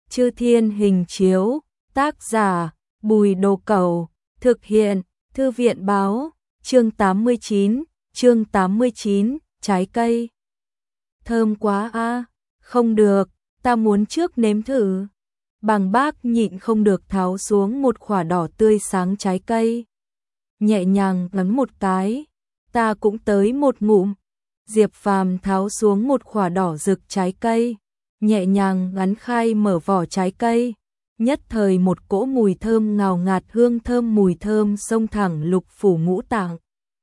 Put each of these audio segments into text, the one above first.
Chư Thiên hình chiếu, tác giả, Bùi Đồ Cẩu, thực hiện, Thư viện báo, chương 89, trái cây. Thơm quá a, không được, ta muốn trước nếm thử. Bàng Bác nhịn không được tháo xuống một quả đỏ tươi sáng trái cây. Nhẹ nhàng cắn một cái, ta cũng tới một ngụm. Diệp Phàm tháo xuống một quả đỏ rực trái cây, nhẹ nhàng gắn khai mở vỏ trái cây. Nhất thời một cỗ mùi thơm ngào ngạt, hương thơm mùi thơm xông thẳng lục phủ ngũ tạng.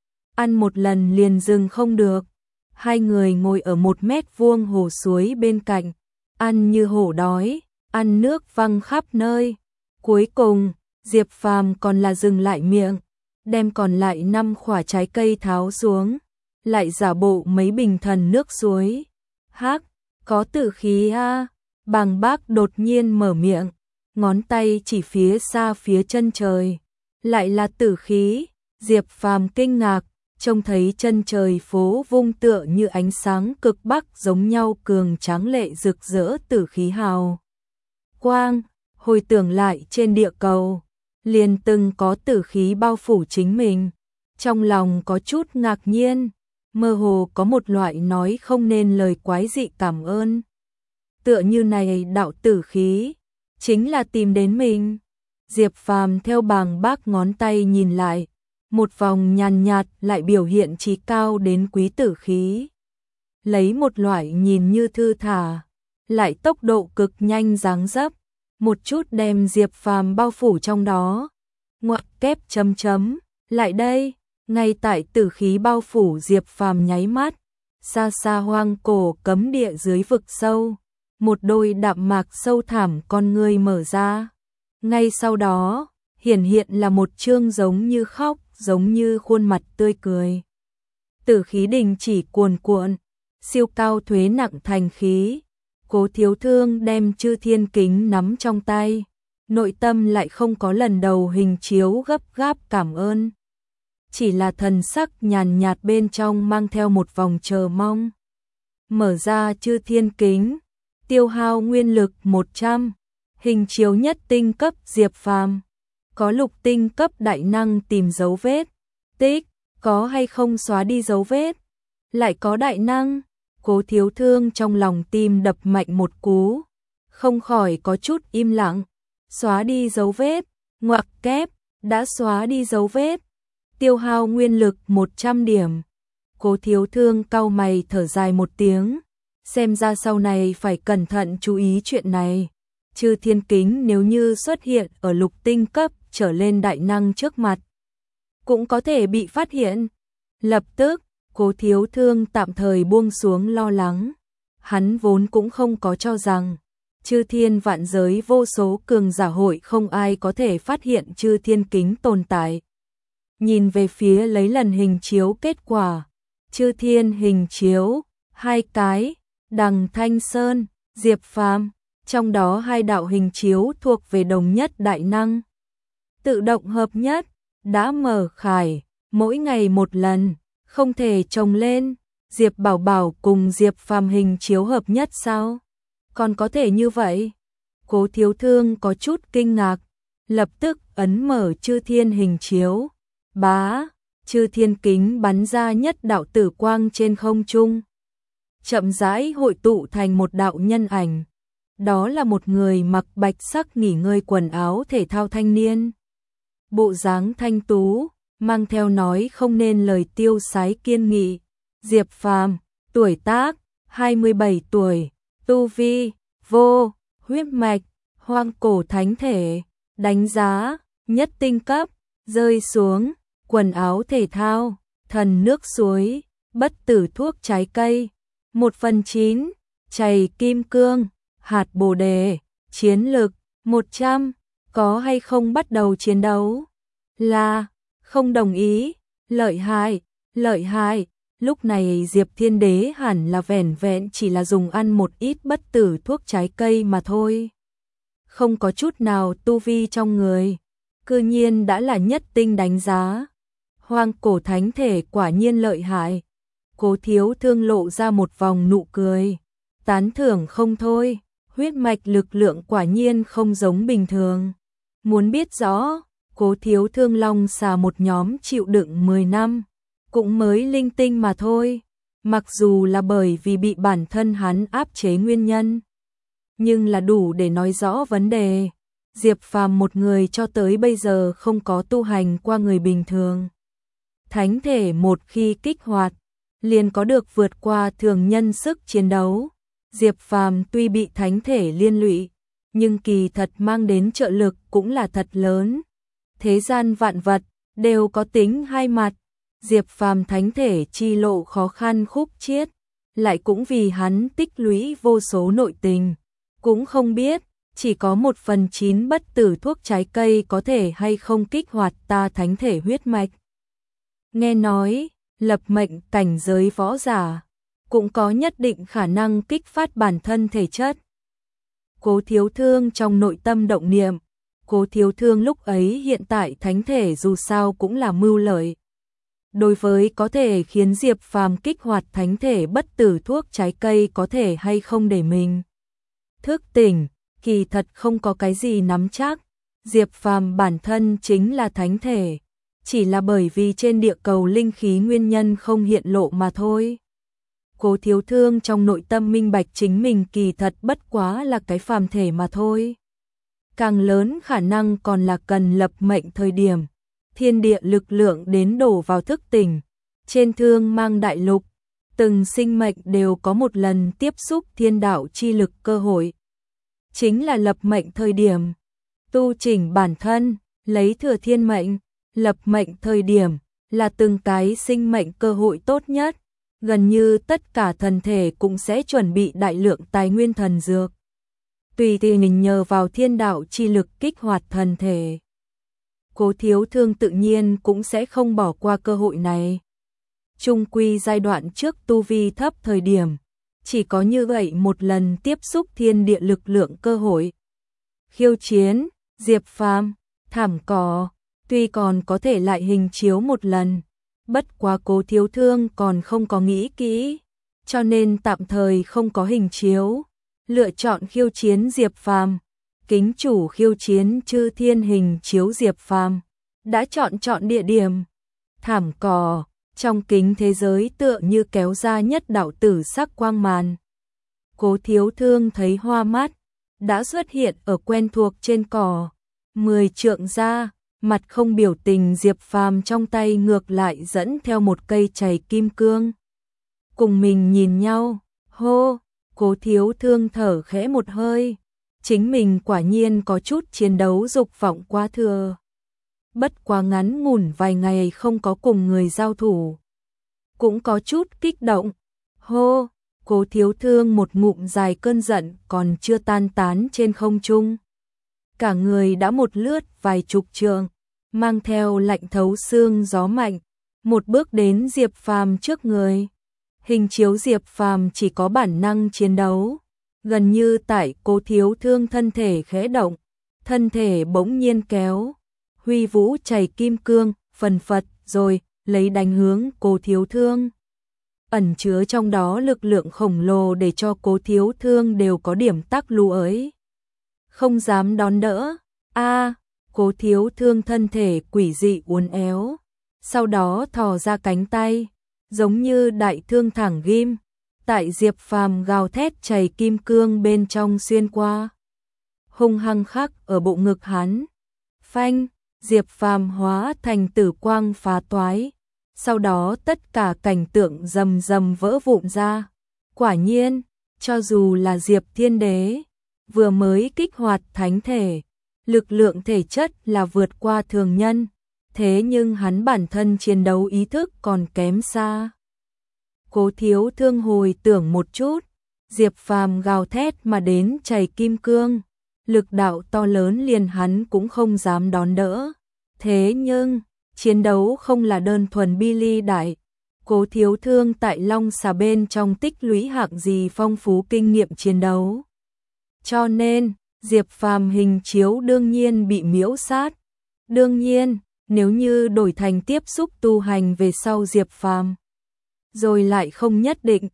Ăn một lần liền dừng không được. Hai người ngồi ở 1 mét vuông hồ suối bên cạnh, ăn như hổ đói, ăn nước văng khắp nơi. Cuối cùng, Diệp Phàm còn là dừng lại miệng, đem còn lại 5 quả trái cây tháo xuống, lại giả bộ mấy bình thần nước suối. Hắc, có tử khí a. Bàng Bác đột nhiên mở miệng, ngón tay chỉ phía xa phía chân trời. Lại là tử khí. Diệp Phàm kinh ngạc, trông thấy chân trời phố vung tựa như ánh sáng cực bắc giống nhau cường tráng lệ rực rỡ tử khí hào quang. Hồi tưởng lại trên địa cầu, liền từng có tử khí bao phủ chính mình. Trong lòng có chút ngạc nhiên, mơ hồ có một loại nói không nên lời quái dị cảm ơn. Tựa như này đạo tử khí, chính là tìm đến mình. Diệp Phàm theo Bàng Bác ngón tay nhìn lại, một vòng nhàn nhạt lại biểu hiện trí cao đến quý tử khí. Lấy một loại nhìn như thư thả, lại tốc độ cực nhanh dáng dấp, một chút đem Diệp Phàm bao phủ trong đó. Ngoặc kép chấm chấm, lại đây. Ngay tại tử khí bao phủ Diệp Phàm nháy mắt, xa xa hoang cổ cấm địa dưới vực sâu, một đôi đạm mạc sâu thẳm con ngươi mở ra. Ngay sau đó, hiển hiện là một trương giống như khóc, giống như khuôn mặt tươi cười. Tử khí đình chỉ cuồn cuộn, siêu cao thuế nặng thành khí. Cố Thiếu Thương đem Chư Thiên kính nắm trong tay, nội tâm lại không có lần đầu hình chiếu gấp gáp cảm ơn. Chỉ là thần sắc nhàn nhạt bên trong mang theo một vòng chờ mong. Mở ra Chư Thiên kính, tiêu hao nguyên lực 100, hình chiếu nhất tinh cấp Diệp Phàm. Có lục tinh cấp đại năng tìm dấu vết, tích, có hay không xóa đi dấu vết. Lại có đại năng, Cố Thiếu Thương trong lòng tim đập mạnh một cú, không khỏi có chút im lặng. Xóa đi dấu vết, ngoặc kép, đã xóa đi dấu vết. Tiêu hao nguyên lực 100 điểm. Cố Thiếu Thương cau mày thở dài một tiếng, xem ra sau này phải cẩn thận chú ý chuyện này. Chư Thiên kính nếu như xuất hiện ở lục tinh cấp trở lên đại năng trước mặt, cũng có thể bị phát hiện. Lập tức, Cố Thiếu Thương tạm thời buông xuống lo lắng. Hắn vốn cũng không có cho rằng Chư Thiên vạn giới vô số cường giả hội không ai có thể phát hiện Chư Thiên kính tồn tại. Nhìn về phía lấy lần hình chiếu kết quả, Chư Thiên hình chiếu, 2 cái, Đằng Thanh Sơn, Diệp Phàm, trong đó 2 đạo hình chiếu thuộc về đồng nhất đại năng. Tự động hợp nhất, đã mở khải, mỗi ngày một lần, không thể chồng lên. Diệp Bảo Bảo cùng Diệp Phàm hình chiếu hợp nhất sao? Còn có thể như vậy? Cố Thiếu Thương có chút kinh ngạc, lập tức ấn mở Chư Thiên hình chiếu. Bá, Chư Thiên kính bắn ra nhất đạo tử quang trên không trung, chậm rãi hội tụ thành một đạo nhân ảnh. Đó là một người mặc bạch sắc nghỉ ngơi quần áo thể thao thanh niên. Bộ dáng thanh tú, mang theo nói không nên lời tiêu sái kiên nghị. Diệp Phàm, tuổi tác 27 tuổi, tu vi vô huyết mạch, hoang cổ thánh thể, đánh giá nhất tinh cấp, rơi xuống quần áo thể thao, thần nước suối, bất tử thuốc trái cây, 1/9, chày kim cương, hạt bồ đề, chiến lực 100, có hay không bắt đầu chiến đấu? Là, không đồng ý, lợi hại, lợi hại. Lúc này Diệp Thiên Đế hẳn là vẻn vẹn chỉ là dùng ăn một ít bất tử thuốc trái cây mà thôi. Không có chút nào tu vi trong người, cư nhiên đã là nhất tinh đánh giá. Hoang cổ thánh thể quả nhiên lợi hại. Cố Thiếu Thương lộ ra một vòng nụ cười, tán thưởng không thôi. Huyết mạch lực lượng quả nhiên không giống bình thường. Muốn biết rõ, Cố Thiếu Thương long xà một nhóm chịu đựng 10 năm, cũng mới linh tinh mà thôi. Mặc dù là bởi vì bị bản thân hắn áp chế nguyên nhân, nhưng là đủ để nói rõ vấn đề. Diệp Phàm một người cho tới bây giờ không có tu hành qua người bình thường. Thánh thể một khi kích hoạt, liền có được vượt qua thường nhân sức chiến đấu. Diệp Phàm tuy bị thánh thể liên lụy, nhưng kỳ thật mang đến trợ lực cũng là thật lớn. Thế gian vạn vật đều có tính hai mặt. Diệp Phàm thánh thể chi lộ khó khăn khúc chiết, lại cũng vì hắn tích lũy vô số nội tình. Cũng không biết, chỉ có 1/9 bất tử thuốc trái cây có thể hay không kích hoạt ta thánh thể huyết mạch. Nghe nói, lập mệnh cảnh giới võ giả, cũng có nhất định khả năng kích phát bản thân thể chất. Cố Thiếu Thương trong nội tâm động niệm, Cố Thiếu Thương lúc ấy hiện tại thánh thể dù sao cũng là mưu lợi. Đối với có thể khiến Diệp Phàm kích hoạt thánh thể bất tử thuốc trái cây có thể hay không để mình thức tỉnh, kỳ thật không có cái gì nắm chắc. Diệp Phàm bản thân chính là thánh thể, chỉ là bởi vì trên địa cầu linh khí nguyên nhân không hiện lộ mà thôi. Cố Thiếu Thương trong nội tâm minh bạch chính mình kỳ thật bất quá là cái phàm thể mà thôi. Càng lớn khả năng còn là cần lập mệnh thời điểm, thiên địa lực lượng đến đổ vào thức tỉnh. Trên Thương Mang đại lục, từng sinh mệnh đều có một lần tiếp xúc thiên đạo chi lực cơ hội. Chính là lập mệnh thời điểm, tu chỉnh bản thân, lấy thừa thiên mệnh, lập mệnh thời điểm, là từng cái sinh mệnh cơ hội tốt nhất. Gần như tất cả thần thể cũng sẽ chuẩn bị đại lượng tài nguyên thần dược. Tùy tình nhờ vào thiên đạo chi lực kích hoạt thần thể. Cố Thiếu Thương tự nhiên cũng sẽ không bỏ qua cơ hội này. Trung quy giai đoạn trước tu vi thấp thời điểm, chỉ có như vậy một lần tiếp xúc thiên địa lực lượng cơ hội. Khiêu chiến, Diệp Phàm, thảm cỏ, tuy còn có thể lại hình chiếu một lần, bất quá Cố Thiếu Thương còn không có nghĩ kỹ, cho nên tạm thời không có hình chiếu, lựa chọn khiêu chiến Diệp Phàm. Kính chủ khiêu chiến chư thiên hình chiếu Diệp Phàm, đã chọn địa điểm. Thảm cỏ, trong kính thế giới tựa như kéo ra nhất đạo tử sắc quang màn. Cố Thiếu Thương thấy hoa mắt, đã xuất hiện ở quen thuộc trên cỏ. 10 trượng ra, mặt không biểu tình Diệp Phàm trong tay ngược lại dẫn theo một cây chày kim cương. Cùng mình nhìn nhau, hô, Cố Thiếu Thương thở khẽ một hơi. Chính mình quả nhiên có chút chiến đấu dục vọng quá thừa. Bất quá ngắn ngủn vài ngày không có cùng người giao thủ, cũng có chút kích động. Hô, Cố Thiếu Thương một ngụm dài cơn giận còn chưa tan tán trên không trung. Cả người đã một lướt vài chục trượng, mang theo lạnh thấu xương gió mạnh, một bước đến Diệp Phàm trước người. Hình chiếu Diệp Phàm chỉ có bản năng chiến đấu. Gần như tại Cố Thiếu Thương thân thể khẽ động, thân thể bỗng nhiên kéo, huy vũ chày kim cương, phần phật rồi lấy đánh hướng Cố Thiếu Thương. Ẩn chứa trong đó lực lượng khổng lồ để cho Cố Thiếu Thương đều có điểm tắc lù ấy. Không dám đón đỡ, Cố Thiếu Thương thân thể quỷ dị uốn éo, sau đó thò ra cánh tay, giống như đại thương thẳng ghim. Tại Diệp Phàm gào thét chảy kim cương bên trong xuyên qua, hung hăng khắc ở bộ ngực hắn. Phanh, Diệp Phàm hóa thành tử quang phá toái, sau đó tất cả cảnh tượng rầm rầm vỡ vụn ra. Quả nhiên, cho dù là Diệp Thiên Đế vừa mới kích hoạt thánh thể, lực lượng thể chất là vượt qua thường nhân, thế nhưng hắn bản thân chiến đấu ý thức còn kém xa. Cố Thiếu Thương hồi tưởng một chút, Diệp Phàm gào thét mà đến chảy kim cương, lực đạo to lớn liền hắn cũng không dám đón đỡ. Thế nhưng, chiến đấu không là đơn thuần bi ly đại. Cố Thiếu Thương tại Long Xà bên trong tích lũy hạng gì phong phú kinh nghiệm chiến đấu. Cho nên, Diệp Phàm hình chiếu đương nhiên bị miễu sát. Đương nhiên, nếu như đổi thành tiếp xúc tu hành về sau Diệp Phàm, rồi lại không nhất định.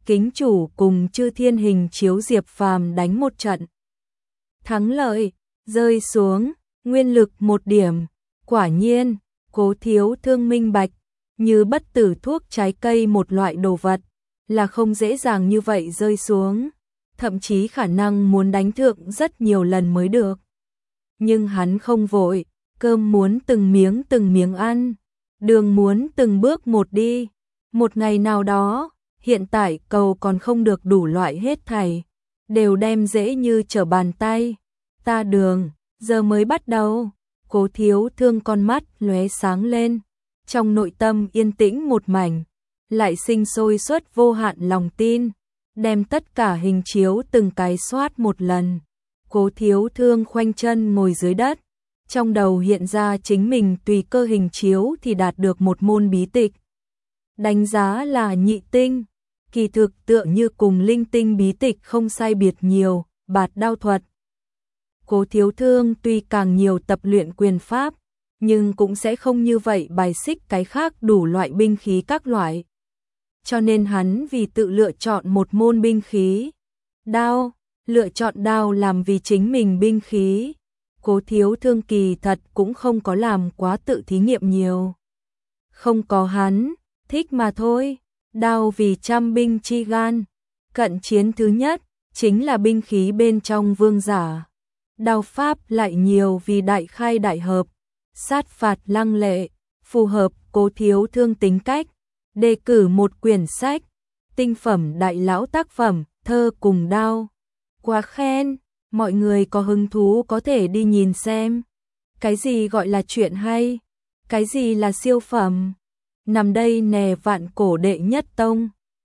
kính chủ cùng Chư Thiên Hình Chiếu Diệp Phàm đánh một trận. Thắng lợi, rơi xuống, nguyên lực 1 điểm, quả nhiên, Cố Thiếu Thương minh bạch, như bất tử thuốc trái cây một loại đồ vật, là không dễ dàng như vậy rơi xuống, thậm chí khả năng muốn đánh thượng rất nhiều lần mới được. Nhưng hắn không vội, cơm muốn từng miếng ăn, đường muốn từng bước một đi. Một ngày nào đó, hiện tại cầu còn không được đủ loại hết thảy, đều đem dễ như trở bàn tay. Ta đường, giờ mới bắt đầu. Cố Thiếu Thương con mắt lóe sáng lên, trong nội tâm yên tĩnh một mảnh, lại sinh sôi suốt vô hạn lòng tin, đem tất cả hình chiếu từng cái soát một lần. Cố Thiếu Thương khoanh chân ngồi dưới đất, trong đầu hiện ra chính mình tùy cơ hình chiếu thì đạt được một môn bí tịch. Đánh giá là nhị tinh, kỳ thực tựa như cùng linh tinh bí tịch không sai biệt nhiều, bạt đao thuật. Cố Thiếu Thương tuy càng nhiều tập luyện quyền pháp, nhưng cũng sẽ không như vậy bài xích cái khác đủ loại binh khí các loại. Cho nên hắn vì tự lựa chọn một môn binh khí. Đao, lựa chọn đao làm vì chính mình binh khí. Cố Thiếu Thương kỳ thật cũng không có làm quá tự thí nghiệm nhiều. Không có hắn, thích mà thôi. Đao vì trăm binh chi gan. Cận chiến thứ nhất, chính là binh khí bên trong vương giả. Đao pháp lại nhiều vì đại khai đại hợp, sát phạt lăng lệ, phù hợp Cố Thiếu Thương tính cách. Đề cử một quyển sách, tinh phẩm đại lão tác phẩm, thơ cùng đao. Quá khen, mọi người có hứng thú có thể đi nhìn xem. Cái gì gọi là chuyện hay? Cái gì là siêu phẩm? Nằm đây nè Vạn Cổ đệ nhất tông.